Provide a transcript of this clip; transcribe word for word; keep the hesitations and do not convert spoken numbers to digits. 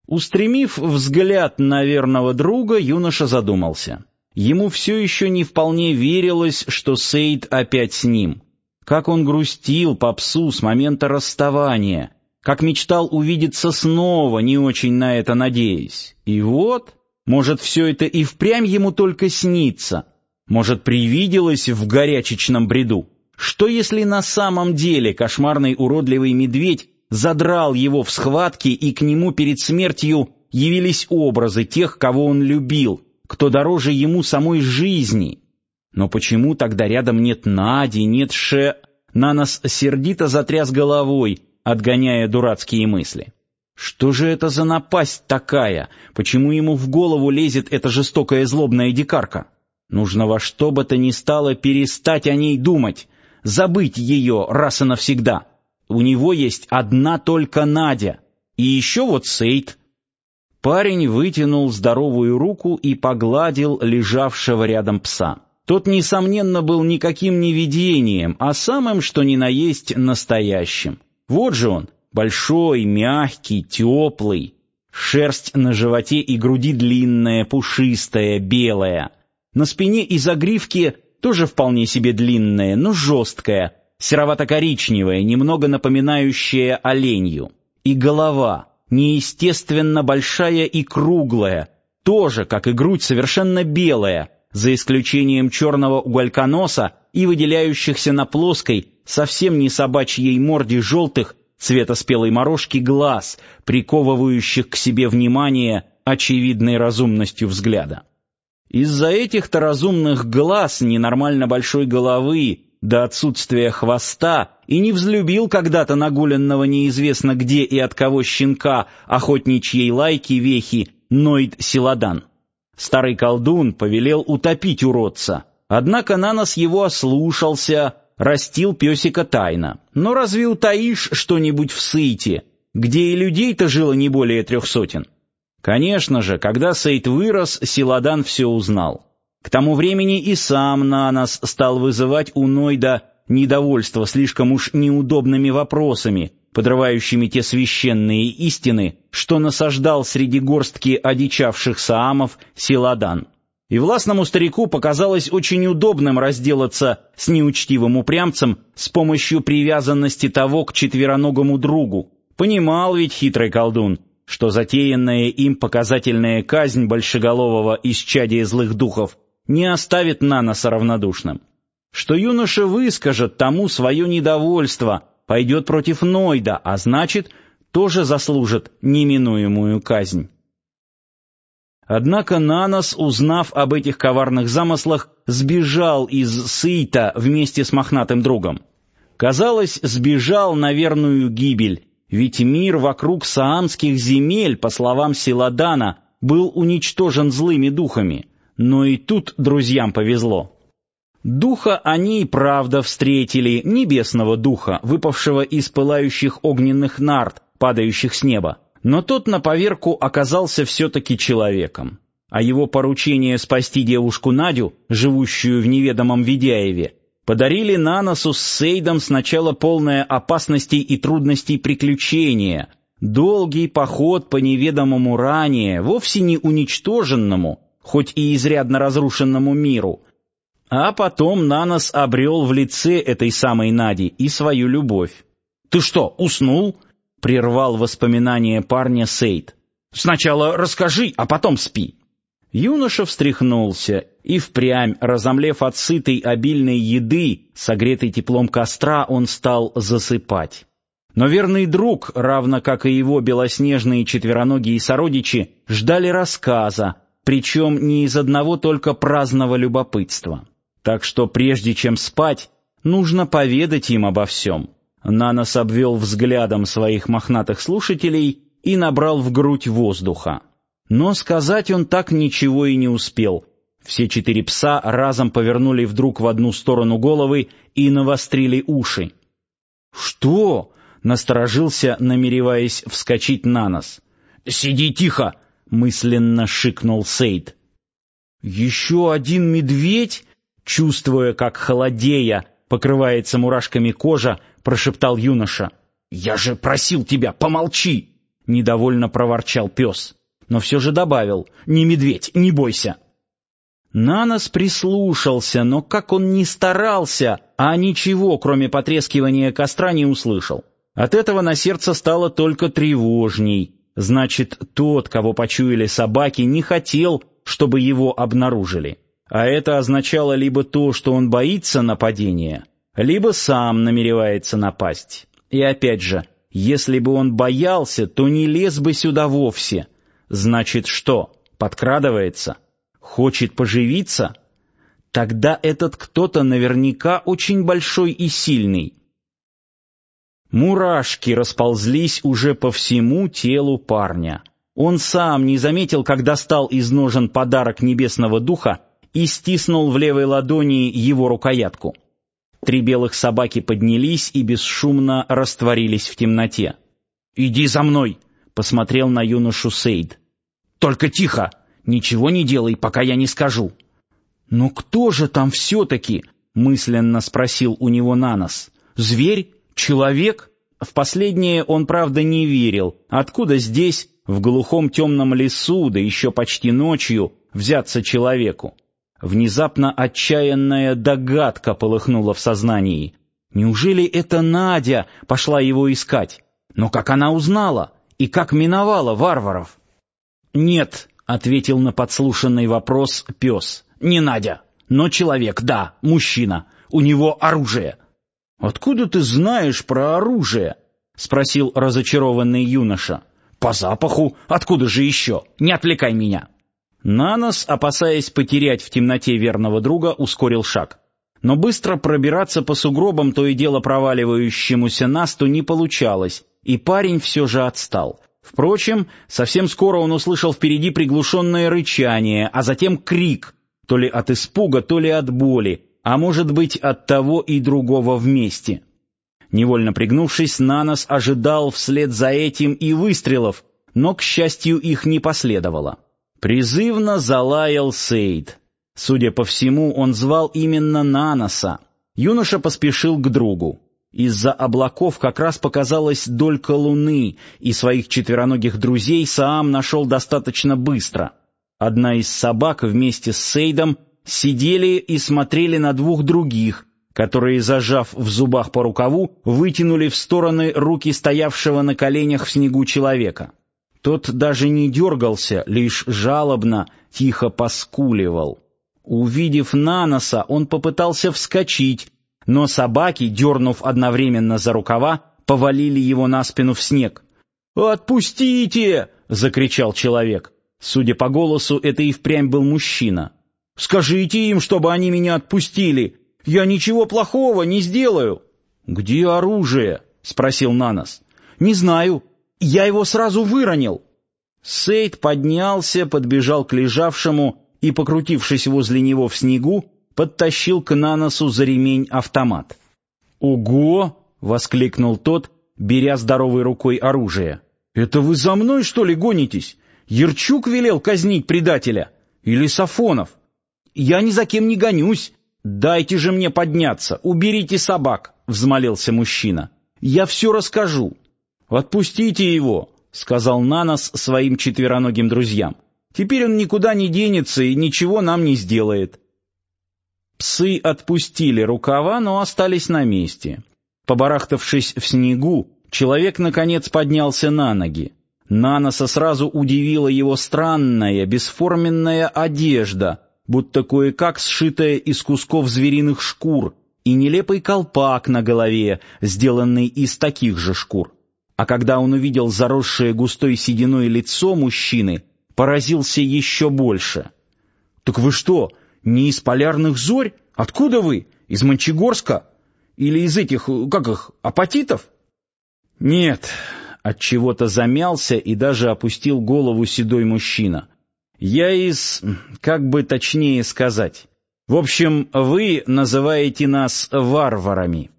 Устремив взгляд на верного друга, юноша задумался. Ему все еще не вполне верилось, что Сейд опять с ним. Как он грустил по псу с момента расставания, как мечтал увидеться снова, не очень на это надеясь. И вот, может, все это и впрямь ему только снится, может, привиделось в горячечном бреду. Что если на самом деле кошмарный уродливый медведь задрал его в схватке, и к нему перед смертью явились образы тех, кого он любил, кто дороже ему самой жизни? Но почему тогда рядом нет Нади, нет Ше... Нанос сердито затряс головой, отгоняя дурацкие мысли. Что же это за напасть такая? Почему ему в голову лезет эта жестокая злобная дикарка? Нужно во что бы то ни стало перестать о ней думать, забыть ее раз и навсегда. У него есть одна только Надя, и еще вот Сейд. Парень вытянул здоровую руку и погладил лежавшего рядом пса. Тот, несомненно, был никаким не видением, а самым, что ни на есть, настоящим. Вот же он, большой, мягкий, теплый. Шерсть на животе и груди длинная, пушистая, белая. На спине и загривке тоже вполне себе длинная, но жесткая, серовато-коричневая, немного напоминающая оленью. И голова, неестественно большая и круглая, тоже, как и грудь, совершенно белая, за исключением черного уголька носа и выделяющихся на плоской, совсем не собачьей морде желтых, цвета спелой морожки, глаз, приковывающих к себе внимание очевидной разумностью взгляда. Из-за этих-то разумных глаз, ненормально большой головы, до отсутствия хвоста, и не взлюбил когда-то нагуленного неизвестно где и от кого щенка охотничьей лайки вехи Нойд Силадан. Старый колдун повелел утопить уродца, однако Нанос его ослушался, растил песика тайно. Но разве утаишь что-нибудь в Сейте, где и людей-то жило не более трех сотен? Конечно же, когда Сейт вырос, Силадан все узнал. К тому времени и сам Нанос стал вызывать у Нойда недовольство слишком уж неудобными вопросами, подрывающими те священные истины, что насаждал среди горстки одичавших саамов Силадан. И властному старику показалось очень удобным разделаться с неучтивым упрямцем с помощью привязанности того к четвероногому другу. Понимал ведь хитрый колдун, что затеянная им показательная казнь большеголового исчадия злых духов не оставит Наноса равнодушным. Что юноша выскажет тому свое недовольство, пойдет против Нойда, а значит, тоже заслужит неминуемую казнь. Однако Нанос, узнав об этих коварных замыслах, сбежал из Сейта вместе с мохнатым другом. Казалось, сбежал на верную гибель, ведь мир вокруг саамских земель, по словам Силадана, был уничтожен злыми духами. Но и тут друзьям повезло. Духа они и правда встретили, небесного духа, выпавшего из пылающих огненных нарт, падающих с неба. Но тот на поверку оказался все-таки человеком. А его поручение спасти девушку Надю, живущую в неведомом Ведяеве, подарили Наносу с Сейдом сначала полное опасностей и трудностей приключения, долгий поход по неведомому ранее, вовсе не уничтоженному, хоть и изрядно разрушенному миру. А потом Нанос обрел в лице этой самой Нади и свою любовь. «Ты что, уснул?» — прервал воспоминания парня Сейд. «Сначала расскажи, а потом спи». Юноша встряхнулся, и впрямь, разомлев от сытой обильной еды, согретой теплом костра, он стал засыпать. Но верный друг, равно как и его белоснежные четвероногие сородичи, ждали рассказа, причем не из одного только праздного любопытства. Так что прежде чем спать, нужно поведать им обо всем. Нанос обвел взглядом своих мохнатых слушателей и набрал в грудь воздуха. Но сказать он так ничего и не успел. Все четыре пса разом повернули вдруг в одну сторону головы и навострили уши. «Что?» — насторожился, намереваясь вскочить Нанос. «Сиди тихо!» — мысленно шикнул Сейд. «Еще один медведь?» — чувствуя, как холодея покрывается мурашками кожа, прошептал юноша. «Я же просил тебя, помолчи!» — недовольно проворчал пес, но все же добавил: «Не медведь, не бойся». Нанос прислушался, но как он ни старался, а ничего, кроме потрескивания костра, не услышал. От этого на сердце стало только тревожней. Значит, тот, кого почуяли собаки, не хотел, чтобы его обнаружили. А это означало либо то, что он боится нападения, либо сам намеревается напасть. И опять же, если бы он боялся, то не лез бы сюда вовсе. Значит, что? Подкрадывается? Хочет поживиться? Тогда этот кто-то наверняка очень большой и сильный. Мурашки расползлись уже по всему телу парня. Он сам не заметил, как достал из ножен подарок небесного духа и стиснул в левой ладони его рукоятку. Три белых собаки поднялись и бесшумно растворились в темноте. «Иди за мной!» — посмотрел на юношу Сейд. «Только тихо! Ничего не делай, пока я не скажу». «Но кто же там все-таки?» — мысленно спросил у него Нанос. «Зверь? Человек?» В последнее он, правда, не верил. Откуда здесь, в глухом темном лесу, да еще почти ночью, взяться человеку? Внезапно отчаянная догадка полыхнула в сознании. Неужели это Надя пошла его искать? Но как она узнала? И как миновала варваров? «Нет», — ответил на подслушанный вопрос пес. «Не Надя, но человек, да, мужчина. У него оружие». «Откуда ты знаешь про оружие?» — спросил разочарованный юноша. «По запаху. Откуда же еще? Не отвлекай меня». Нанос, опасаясь потерять в темноте верного друга, ускорил шаг. Но быстро пробираться по сугробам, то и дело проваливающемуся насту, не получалось, и парень все же отстал. Впрочем, совсем скоро он услышал впереди приглушенное рычание, а затем крик, то ли от испуга, то ли от боли, а может быть, от того и другого вместе. Невольно пригнувшись, Нанос ожидал вслед за этим и выстрелов, но, к счастью, их не последовало. Призывно залаял Сейд. Судя по всему, он звал именно Наноса. Юноша поспешил к другу. Из-за облаков как раз показалась долька луны, и своих четвероногих друзей Саам нашел достаточно быстро. Одна из собак вместе с Сейдом сидели и смотрели на двух других, которые, зажав в зубах по рукаву, вытянули в стороны руки стоявшего на коленях в снегу человека. Тот даже не дергался, лишь жалобно, тихо поскуливал. Увидев Наноса, он попытался вскочить, но собаки, дернув одновременно за рукава, повалили его на спину в снег. «Отпустите!» — закричал человек. Судя по голосу, это и впрямь был мужчина. «Скажите им, чтобы они меня отпустили! Я ничего плохого не сделаю!» «Где оружие?» — спросил Нанос. «Не знаю. Я его сразу выронил». Сейд поднялся, подбежал к лежавшему и, покрутившись возле него в снегу, подтащил к Наносу за ремень автомат. «Ого!» — воскликнул тот, беря здоровой рукой оружие. «Это вы за мной, что ли, гонитесь? Ярчук велел казнить предателя? Или Сафонов? Я ни за кем не гонюсь. Дайте же мне подняться, уберите собак», — взмолился мужчина. «Я все расскажу». «Отпустите его», — сказал Нанос своим четвероногим друзьям. «Теперь он никуда не денется и ничего нам не сделает». Псы отпустили рукава, но остались на месте. Побарахтавшись в снегу, человек, наконец, поднялся на ноги. Наноса сразу удивила его странная, бесформенная одежда, будто кое-как сшитая из кусков звериных шкур, и нелепый колпак на голове, сделанный из таких же шкур. А когда он увидел заросшее густой сединой лицо мужчины, поразился еще больше. «Так вы что, не из полярных зорь? Откуда вы? Из Мончегорска? Или из этих, как их, апатитов?» «Нет», — отчего-то замялся и даже опустил голову седой мужчина. «Я из... как бы точнее сказать. В общем, вы называете нас варварами».